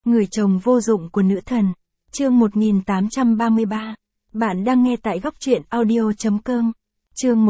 Người chồng vô dụng của nữ thần. Chương 1833. Bạn đang nghe tại góc truyện audio.com. Chương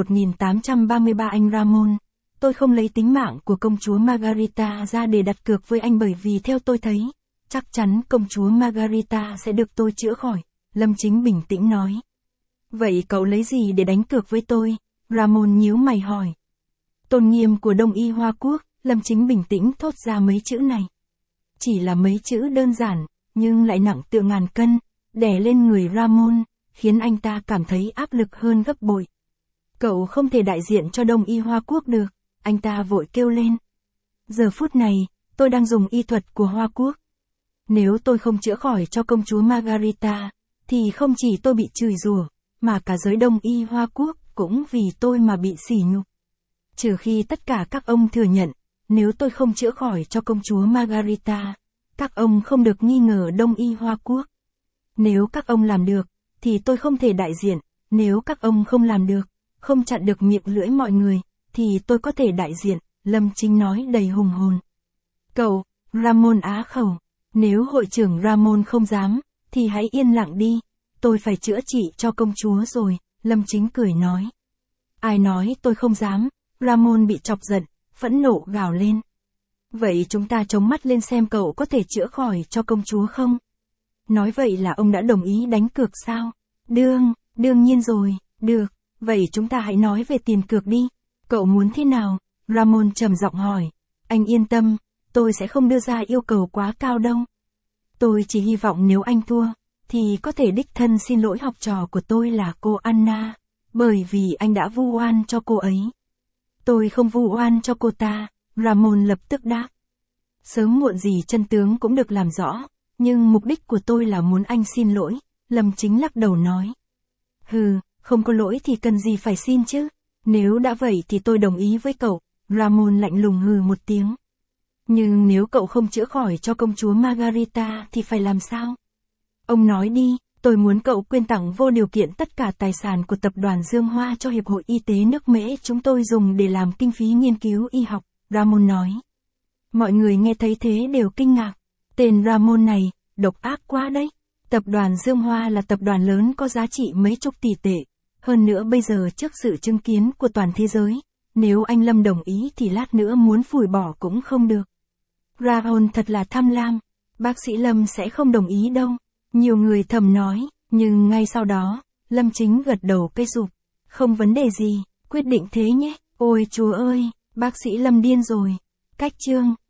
1833. Anh Ramon. Tôi không lấy tính mạng của công chúa Margarita ra để đặt cược với anh, bởi vì theo tôi thấy, chắc chắn công chúa Margarita sẽ được tôi chữa khỏi. Lâm Chính bình tĩnh nói. Vậy cậu lấy gì để đánh cược với tôi? Ramon nhíu mày hỏi. Tôn nghiêm của Đông Y Hoa Quốc. Lâm Chính bình tĩnh thốt ra mấy chữ này. Chỉ là mấy chữ đơn giản, nhưng lại nặng tựa ngàn cân, đè lên người Ramon, khiến anh ta cảm thấy áp lực hơn gấp bội. Cậu không thể đại diện cho Đông Y Hoa Quốc được, anh ta vội kêu lên. Giờ phút này, tôi đang dùng y thuật của Hoa Quốc. Nếu tôi không chữa khỏi cho công chúa Margarita, thì không chỉ tôi bị chửi rủa, mà cả giới Đông Y Hoa Quốc cũng vì tôi mà bị sỉ nhục. Trừ khi tất cả các ông thừa nhận, nếu tôi không chữa khỏi cho công chúa Margarita, các ông không được nghi ngờ Đông Y Hoa Quốc. Nếu các ông làm được, thì tôi không thể đại diện, nếu các ông không làm được, không chặn được miệng lưỡi mọi người, thì tôi có thể đại diện, Lâm Chính nói đầy hùng hồn. Cậu, Ramon á khẩu, nếu hội trưởng Ramon không dám, thì hãy yên lặng đi, tôi phải chữa trị cho công chúa rồi, Lâm Chính cười nói. Ai nói tôi không dám, Ramon bị chọc giận, phẫn nộ gào lên. Vậy chúng ta chống mắt lên xem cậu có thể chữa khỏi cho công chúa không? Nói vậy là ông đã đồng ý đánh cược sao? Đương nhiên rồi, được, vậy chúng ta hãy nói về tiền cược đi. Cậu muốn thế nào? Ramon trầm giọng hỏi. Anh yên tâm, tôi sẽ không đưa ra yêu cầu quá cao đâu. Tôi chỉ hy vọng nếu anh thua, thì có thể đích thân xin lỗi học trò của tôi là cô Anna, bởi vì anh đã vu oan cho cô ấy. Tôi không vu oan cho cô ta, Ramon lập tức đáp. Sớm muộn gì chân tướng cũng được làm rõ, nhưng mục đích của tôi là muốn anh xin lỗi, Lâm Chính lắc đầu nói. Hừ, không có lỗi thì cần gì phải xin chứ, nếu đã vậy thì tôi đồng ý với cậu, Ramon lạnh lùng hừ một tiếng. Nhưng nếu cậu không chữa khỏi cho công chúa Margarita thì phải làm sao? Ông nói đi. Tôi muốn cậu quyên tặng vô điều kiện tất cả tài sản của tập đoàn Dương Hoa cho Hiệp hội Y tế nước Mễ chúng tôi dùng để làm kinh phí nghiên cứu y học, Ramon nói. Mọi người nghe thấy thế đều kinh ngạc. Tên Ramon này, độc ác quá đấy. Tập đoàn Dương Hoa là tập đoàn lớn có giá trị mấy chục tỷ tệ. Hơn nữa bây giờ trước sự chứng kiến của toàn thế giới, nếu anh Lâm đồng ý thì lát nữa muốn phủi bỏ cũng không được. Ramon thật là tham lam. Bác sĩ Lâm sẽ không đồng ý đâu. Nhiều người thầm nói, nhưng ngay sau đó, Lâm Chính gật đầu cây rụp. Không vấn đề gì, quyết định thế nhé. Ôi chúa ơi, bác sĩ Lâm điên rồi. Cách chương